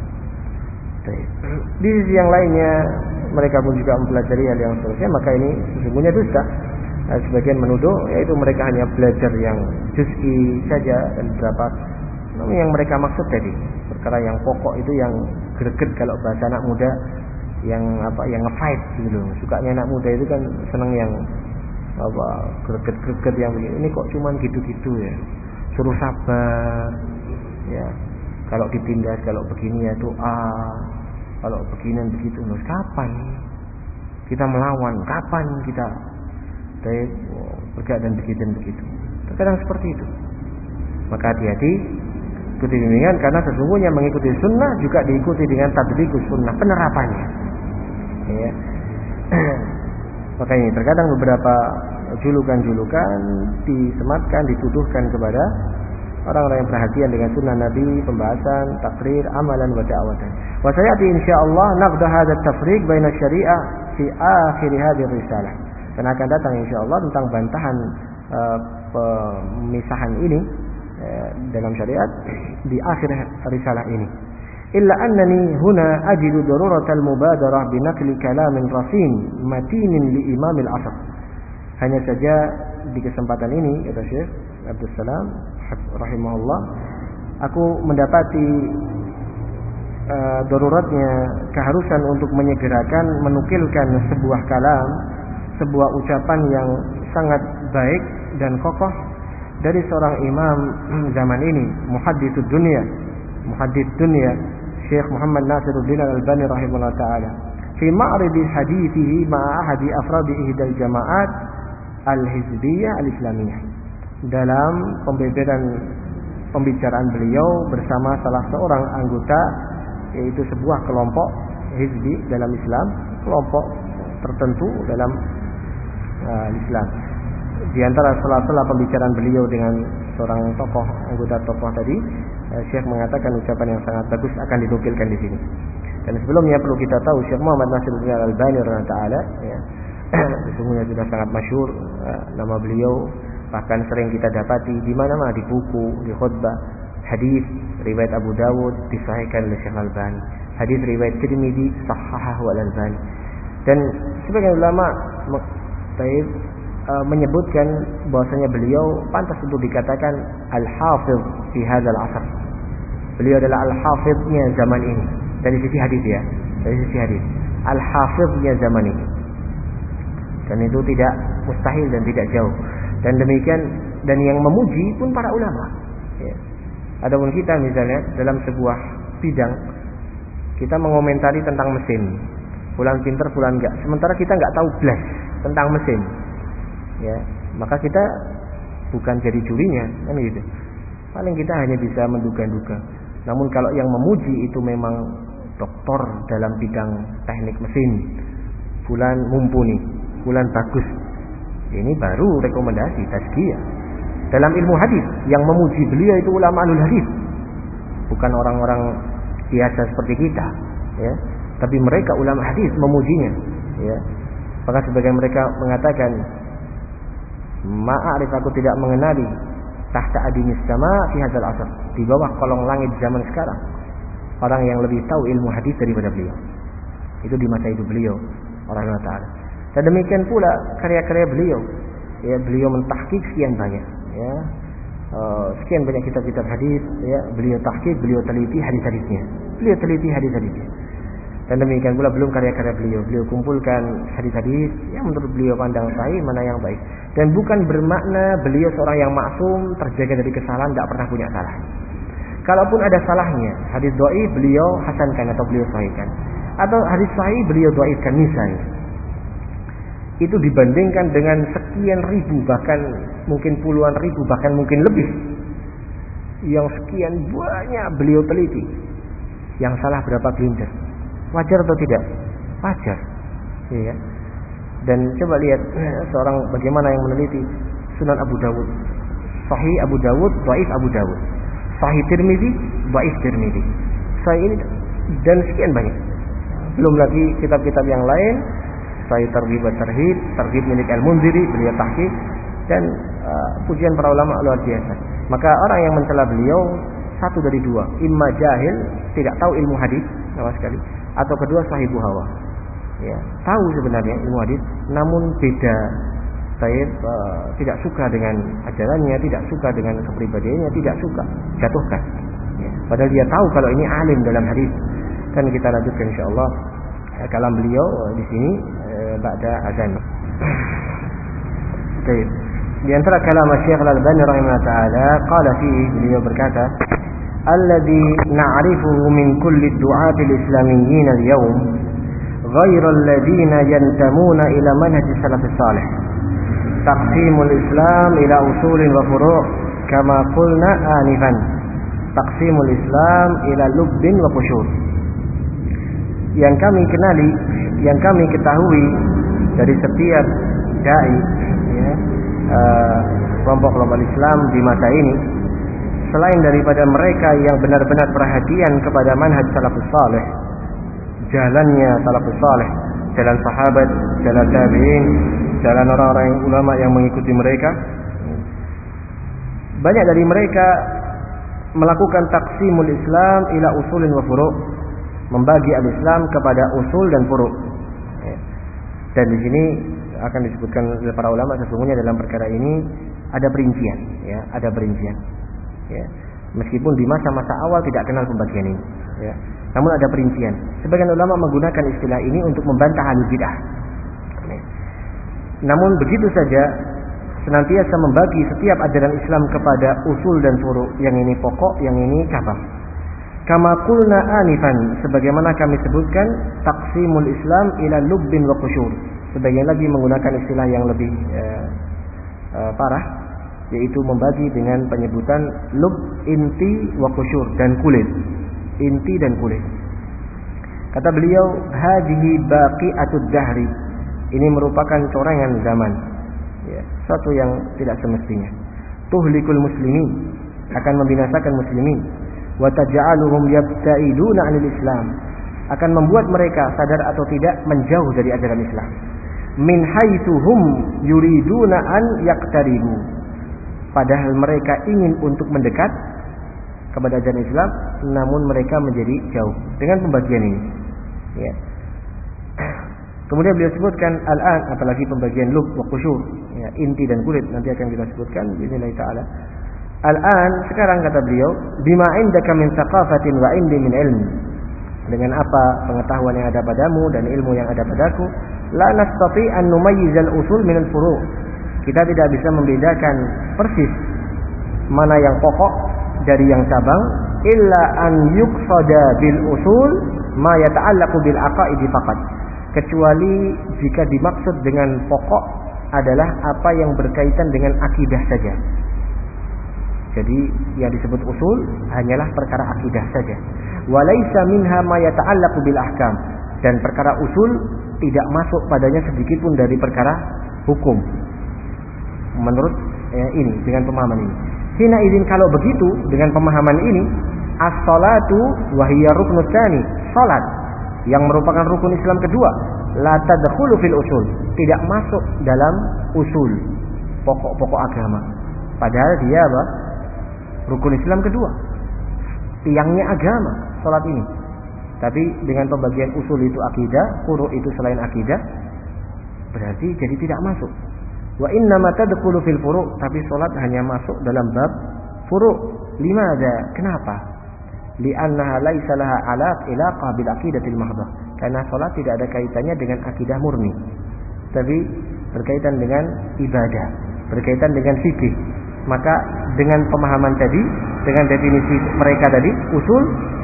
Di sisi yang lainnya, mereka pun juga mempelajari hal yang seterusnya, maka ini sesungguhnya dusta. Nah, sebagian menuduh yaitu mereka hanya belajar yang juz'i saja dan berapa. Namun yang mereka maksud tadi, perkara yang pokok itu, yang greget kalau bahasa anak muda, yang apa, yang nge-fight gitu loh. Sukanya anak muda itu kan senang yang apa, greget-greget yang begini. Ini kok cuman gitu-gitu ya. Suruh sabar. Ya. Kalau ditindas, kalau begini ya itu ah, kalau beginian begitu, nah, kapan kita melawan? Kapan kita baik bergerak dan begitu dan begitu? Terkadang seperti itu. Maka hati-hati, ikuti bimbingan, karena sesungguhnya mengikuti sunnah juga diikuti dengan tadbiqus sunnah, penerapannya. Ya. Maka ini terkadang beberapa julukan-julukan disematkan, dituduhkan kepada orang-orang yang perhatian dengan sunnah Nabi, pembahasan, takrir, amalan, wa da'watan. Wa sayati insyaallah naqd hadha at-tafriq baina syariah fi akhir hadhihi risalah. Dan akan datang insyaallah tentang bantahan uh, pemisahan ini uh, dalam syariat di akhir risalah ini. Illa annani huna ajidu darurat al-mubadarah bi naqli kalamin rasin matinin li imam al-asr. Hanya saja di kesempatan ini, kata Syekh Abdul Salam rahimahullah, aku mendapati uh, daruratnya, keharusan untuk menyegerakan, menukilkan sebuah kalam, sebuah ucapan yang sangat baik dan kokoh dari seorang imam zaman ini, muhadditsud dunia, muhaddits dunia Syekh Muhammad Nasiruddin Al-Albani rahimahullah taala fi ma'rid hadithihi ma'a ahadi afradi ihdal jama'at al-hizbiyah al-islamiyah, dalam pembicaraan pembicaraan beliau bersama salah seorang anggota, yaitu sebuah kelompok hizbi dalam Islam, kelompok tertentu dalam uh, Islam. Di antara sela-sela pembicaraan beliau dengan seorang tokoh, anggota tokoh tadi, uh, Syekh mengatakan ucapan yang sangat bagus akan dinukilkan di sini. Dan sebelumnya perlu kita tahu Syekh Muhammad Nasiruddin Al-Albani radhiyallahu taala ya, sesungguhnya sudah sangat masyhur uh, nama beliau, bahkan sering kita dapati di mana-mana, di buku, di khutbah, hadis riwayat Abu Dawud disahihkan oleh Syekh Al-Albani, hadis riwayat Tirmidzi sahahahu Al-Albani. Dan sebagian ulama taib uh, menyebutkan bahwasanya beliau pantas untuk dikatakan al-hafiz fi hadzal asr. Beliau adalah al-hafiznya zaman ini. Dari sisi hadis ya, dari sisi hadis, al-hafiznya zaman ini. Dan itu tidak mustahil dan tidak jauh. Dan demikian, dan yang memuji pun para ulama. Ya. Adapun kita misalnya dalam sebuah bidang, kita mengomentari tentang mesin, fulan pinter, fulan enggak. Sementara kita enggak tahu blas tentang mesin, ya, maka kita bukan jadi jurinya, kan gitu. Paling kita hanya bisa menduga-duga. Namun kalau yang memuji itu memang doktor dalam bidang teknik mesin, fulan mumpuni, fulan bagus, ini baru rekomendasi tazkiyah. Dalam ilmu hadis yang memuji beliau itu ulama alul hadis, bukan orang-orang biasa seperti kita, ya. Tapi mereka ulama hadis memujinya, ya. Maka sebagian mereka mengatakan, ma'arif, aku tidak mengenali tahta adimis sama fi hadzal asr, di bawah kolong langit zaman sekarang, orang yang lebih tahu ilmu hadis daripada beliau. Itu di masa hidup beliau rahimahullah taala. Dan demikian pula karya-karya beliau, ya, beliau mentahqiq sekian banyak, ya, uh, sekian banyak kitab-kitab hadis, ya, beliau tahqiq, beliau teliti hadis-hadisnya, beliau teliti hadis-hadisnya. Dan demikian pula belum karya-karya beliau, beliau kumpulkan hadis-hadis yang menurut beliau pandang sahih, mana yang baik. Dan bukan bermakna beliau seorang yang maksum, terjaga dari kesalahan, tidak pernah punya salah. Kalaupun ada salahnya, hadis dhaif beliau hasankan atau beliau sahihkan, atau hadis sahih beliau dhaifkan misalnya. Itu dibandingkan dengan sekian ribu, bahkan mungkin puluhan ribu, bahkan mungkin lebih, yang sekian banyak beliau teliti, yang salah berapa gelintir. Wajar atau tidak? Wajar, ya. Dan coba lihat seorang bagaimana yang meneliti Sunan Abu Dawud, Sahih Abu Dawud, Dhaif Abu Dawud, Sahih Tirmidzi, Dhaif Tirmidzi, Sahih ini dan sekian banyak. Belum lagi kitab-kitab yang lain, Sahih Targhib wa Tarhib, Targhib milik Al-Munziri, beliau tahqiq, dan uh, pujian para ulama luar biasa. Maka orang yang mencela beliau satu dari dua, imma jahil, tidak tahu ilmu hadis sama sekali, atau kedua sahibu hawa, ya, tahu sebenarnya ilmu hadis, namun beda, saya uh, tidak suka dengan ajarannya, tidak suka dengan kepribadiannya, tidak suka, jatuhkan, ya. Padahal dia tahu kalau ini alim dalam hadis. Dan kita lanjutkan insyaallah eh, kalam beliau uh, di sini uh, ba'da azan. Baik. Di antara kalam Syekh Al-Albani rahimahullah taala, qala fi, beliau berkata, alladhi na'rifuhu min kulli du'ati al-islamiyyin al-yawm ghayra alladhina yantamuna ila manhaj salaf salih, taqsimul islam ila usulin wa furu' kama qulna anifan, taqsimul islam ila lubbin wa qushur. Yang kami kenali, yang kami ketahui dari setiap dai, ya, uh, kelompok-kelompok Islam di masa ini, selain daripada mereka yang benar-benar perhatian kepada manhaj salafus salih, jalannya salafus salih, jalan sahabat, jalan tabi'in, jalan orang-orang ulama yang mengikuti mereka, banyak dari mereka melakukan taqsimul Islam ila usulin wa furu', membagi al-Islam kepada usul dan furu'. Dan di sini akan disebutkan oleh para ulama, sesungguhnya dalam perkara ini ada perincian, ya, ada perincian. Ya, meskipun di masa-masa awal tidak kenal pembagian ini, ya, namun ada perincian. Sebagian ulama menggunakan istilah ini untuk membantah ahlul bidah. Ya. Namun begitu saja senantiasa membagi setiap ajaran Islam kepada usul dan furu', yang ini pokok, yang ini cabang. Kama qulna anifan, sebagaimana kami sebutkan, taqsimul Islam ila lubbin wa qusyur. Sebagian lagi menggunakan istilah yang lebih uh, uh, parah, yaitu membagi dengan penyebutan lub, inti, wa qusyur, dan kulit. Inti dan kulit. Kata beliau, hadhihi baqi'atud dahri. Ini merupakan corangan zaman. Ya, satu yang tidak semestinya. Tuhlikul muslimin, akan membinasakan muslimin. Wa taj'aluhum yabta'iduna 'anil Islam, akan membuat mereka sadar atau tidak menjauh dari ajaran Islam. Min haitsu hum yuriduna an yaqtaribu, padahal mereka ingin untuk mendekat kepada ajaran Islam, namun mereka menjadi jauh dengan pembagian ini. Ya. Kemudian beliau sebutkan al-an, apalagi pembagian lub wa qusyur, ya, inti dan kulit, nanti akan kita sebutkan bismillah taala. Al-an, sekarang kata beliau, bima indaka min thaqafatin wa indi min ilm, dengan apa pengetahuan yang ada padamu dan ilmu yang ada padaku, la nastati an numayyiz al-usul min al-furu'. Kita tidak bisa membedakan persis mana yang pokok dari yang cabang, illa an yuqsada bil usul ma yata'allaqu bil aqaidi faqat, kecuali jika dimaksud dengan pokok adalah apa yang berkaitan dengan akidah saja. Jadi yang disebut usul hanyalah perkara akidah saja. Walaisa minha ma yata'allaqu bil ahkam, dan perkara usul tidak masuk padanya sedikit pun dari perkara hukum. Menurut eh, ini dengan pemahaman ini. Hina izin, kalau begitu dengan pemahaman ini, as-salatu wa hiya ruknut tsani, salat yang merupakan rukun Islam kedua, la tadkhulu fil usul, tidak masuk dalam usul, pokok-pokok agama. Padahal dia apa? Rukun Islam kedua, tiangnya agama, salat ini. Tapi dengan pembagian usul itu akidah, furu' itu selain akidah, berarti jadi tidak masuk. Wa inna ma tadkhulu fil furu', tapi salat hanya masuk dalam bab furu'. Limadha? Kenapa? Li'annaha laisa laha alaq ilaqah bil aqidatil mahdhah. Karena salat tidak ada kaitannya dengan akidah murni, tapi berkaitan dengan ibadah, berkaitan dengan fikih. Maka dengan pemahaman tadi, dengan definisi mereka tadi, usul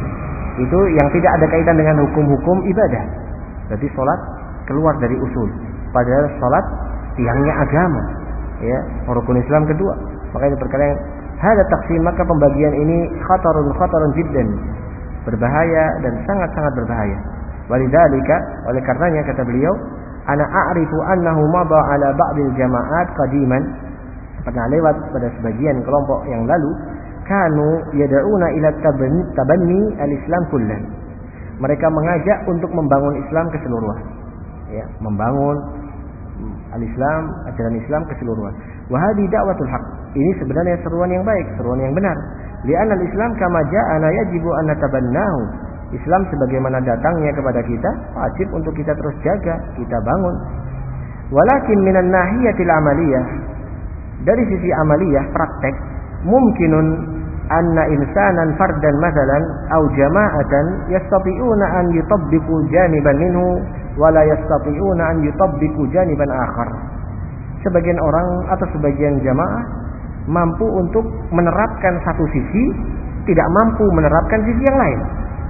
itu yang tidak ada kaitan dengan hukum-hukum ibadah. Jadi salat keluar dari usul. Padahal salat tiangnya agama, ya, rukun Islam kedua. Maka itu perkara yang hada taqsim, maka pembagian ini khatarun khatarun jiddan, berbahaya dan sangat-sangat berbahaya. Walidzalika, oleh karenanya kata beliau, ana a'rifu annahu mada ala ba'dil jama'at qadiman, pernah lewat pada sebagian kelompok yang lalu, kanu yad'una ila tabanni al-Islam kullan. Mereka mengajak untuk membangun Islam keseluruhan. Ya, membangun al-Islam, ajaran Islam keseluruhan. Wa hadhi da'watul haq. Ini sebenarnya seruan yang baik, seruan yang benar. Li'anna al-Islam kama ja'ana yajibu an natabannahu. Islam sebagaimana datangnya kepada kita, wajib untuk kita terus jaga, kita bangun. Walakin minan nahiyatil amaliyah, dari sisi amaliyah, praktek, mungkinun anna insanan fardan mathalan au jama'atan yastati'una an yutabbiqu janiban minhu wa la yastati'una an yutabbiqu janiban akhar. Sebagian orang atau sebagian jamaah mampu untuk menerapkan satu sisi, tidak mampu menerapkan sisi yang lain.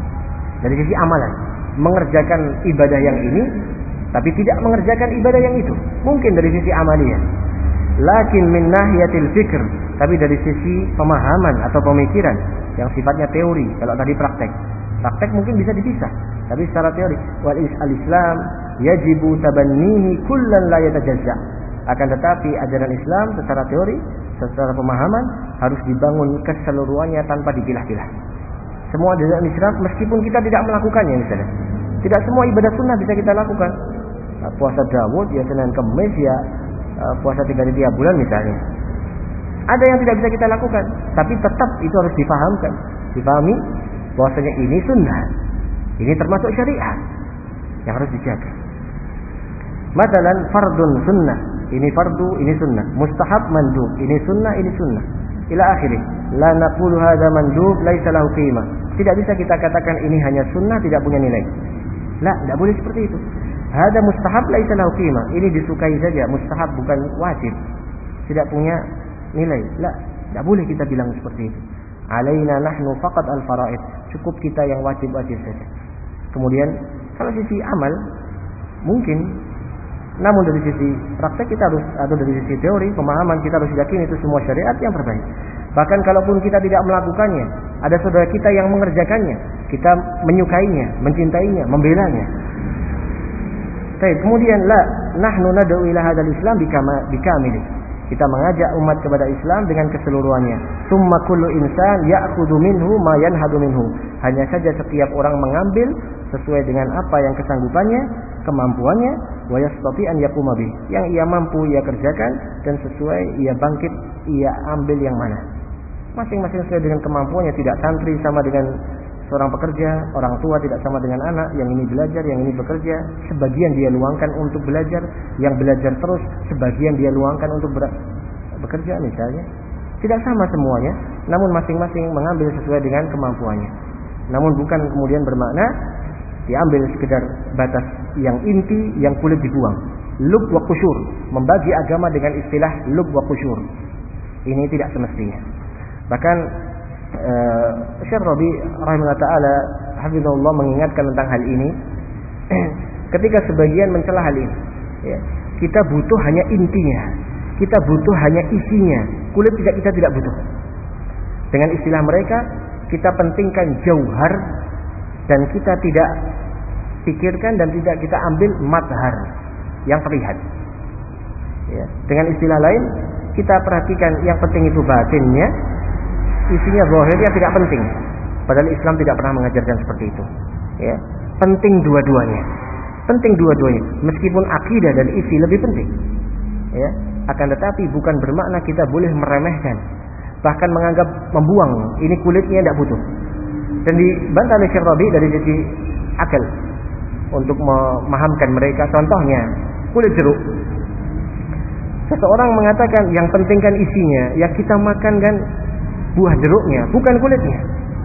Dari sisi amalan, mengerjakan ibadah yang ini tapi tidak mengerjakan ibadah yang itu, mungkin dari sisi amaliyah. Lakin min nahiyatil fikr, tapi dari sisi pemahaman atau pemikiran yang sifatnya teori. Kalau tadi praktek, praktek mungkin bisa dipisah, tapi secara teori, wal al-Islam yajibu tabannihi kullan la yatajazza. Akan tetapi ajaran Islam secara teori, secara pemahaman harus dibangun keseluruhannya tanpa dipilah-pilah. Semua ajaran Islam, meskipun kita tidak melakukannya, misalnya, tidak semua ibadah sunnah bisa kita lakukan. Puasa Daud, ya Senin Kemis, ya puasa tiga hari tiga bulan misalnya. Ada yang tidak bisa kita lakukan, tapi tetap itu harus difahamkan, dipahami bahwasanya ini sunnah, ini termasuk syariat yang harus dijaga. Masalan fardun sunnah, ini fardu, ini sunnah. Mustahab, mandub, ini sunnah, ini sunnah. Ila akhirih. La naqulu hadza mandub laisa lahu qimah. Tidak bisa kita katakan ini hanya sunnah, tidak punya nilai. La, tidak boleh seperti itu. Hadza mustahab laisa lahu qimah. Ini disukai saja, mustahab bukan wajib. Tidak punya nilai. La, tidak boleh kita bilang seperti itu. Alaina nahnu faqat al-fara'id. Cukup kita yang wajib-wajib saja. Kemudian kalau sisi amal mungkin, namun dari sisi praktek kita harus, atau dari sisi teori pemahaman kita harus yakin itu semua syariat yang terbaik. Bahkan kalaupun kita tidak melakukannya, ada saudara kita yang mengerjakannya, kita menyukainya, mencintainya, membelanya. Baik, kemudian la nahnu nad'u ila hadzal Islam bikamili. Kita mengajak umat kepada Islam dengan keseluruhannya. Summa kullu insan ya'khudhu minhu ma yanhadu minhu. Hanya saja setiap orang mengambil sesuai dengan apa yang kesanggupannya, kemampuannya, wa yastati an yaquma bih. Yang ia mampu ia kerjakan, dan sesuai ia bangkit ia ambil yang mana. Masing-masing sesuai dengan kemampuannya. Tidak santri sama dengan seorang pekerja, orang tua tidak sama dengan anak. Yang ini belajar, yang ini bekerja. Sebagian dia luangkan untuk belajar, yang belajar terus sebagian dia luangkan untuk ber- bekerja misalnya. Tidak sama semuanya, namun masing-masing mengambil sesuai dengan kemampuannya. Namun bukan kemudian bermakna diambil sekedar batas yang inti, yang kulit dibuang. Lub wa qusyur, membagi agama dengan istilah lub wa qusyur. Ini tidak semestinya. Bahkan uh, Syekh Rabi rahimahullah taala hafizahullah mengingatkan tentang hal ini. Ketika sebagian mencela hal ini, ya, kita butuh hanya intinya, kita butuh hanya isinya, kulit tidak, kita tidak butuh. Dengan istilah mereka, kita pentingkan jauhar, dan kita tidak pikirkan dan tidak kita ambil madhar yang terlihat. Ya. Dengan istilah lain, kita perhatikan yang penting itu batinnya, isinya zahirnya tidak penting. Padahal Islam tidak pernah mengajarkan seperti itu. Ya. Penting dua-duanya. Penting dua-duanya. Meskipun akidah dan isi lebih penting. Ya. Akan tetapi bukan bermakna kita boleh meremehkan, bahkan menganggap membuang, ini kulitnya tidak butuh. Dan dibantah oleh Syekh Rabi dari sisi akal untuk memahamkan mereka. Contohnya kulit jeruk. Seseorang mengatakan yang penting kan isinya, ya kita makan kan buah jeruknya, bukan kulitnya.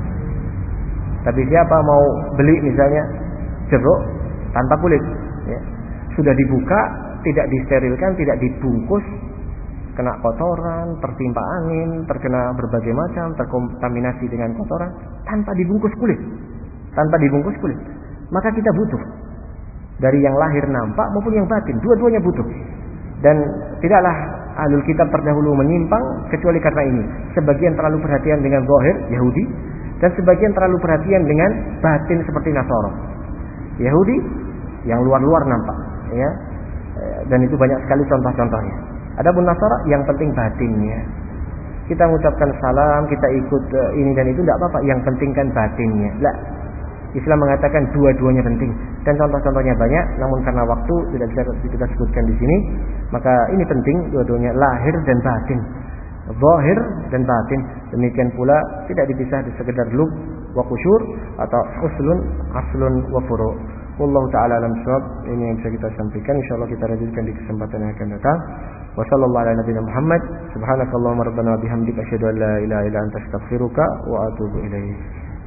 Tapi siapa mau beli misalnya jeruk tanpa kulit, ya, sudah dibuka, tidak disterilkan, tidak dibungkus, kena kotoran, tertimpa angin, terkena berbagai macam, terkontaminasi dengan kotoran, tanpa dibungkus kulit, tanpa dibungkus kulit. Maka kita butuh dari yang lahir nampak maupun yang batin, dua-duanya butuh. Dan tidaklah ahlul kitab terdahulu menyimpang kecuali karena ini. Sebagian terlalu perhatian dengan zahir Yahudi, dan sebagian terlalu perhatian dengan batin seperti Nasara. Yahudi yang luar-luar nampak, ya, dan itu banyak sekali contoh-contohnya. Adapun Nasara yang penting batinnya. Kita mengucapkan salam, kita ikut ini dan itu tidak apa-apa, yang penting kan batinnya. Lah, Islam mengatakan dua-duanya penting, dan contoh-contohnya banyak. Namun karena waktu tidak bisa kita sebutkan di sini, maka ini penting dua-duanya, lahir dan batin, zahir dan batin. Demikian pula tidak dipisah di sekedar lub wa qusyur atau uslun aslun wa furu'. Wallahu ta'ala alam shawab. Ini yang bisa kita sampaikan. Insyaallah kita lanjutkan di kesempatan yang akan datang. Wa sallallahu ala nabiyina Muhammad. Subhanakallahumma rabbana wa bihamdika asyhadu an la ilaha illa anta astaghfiruka wa atubu ilaik.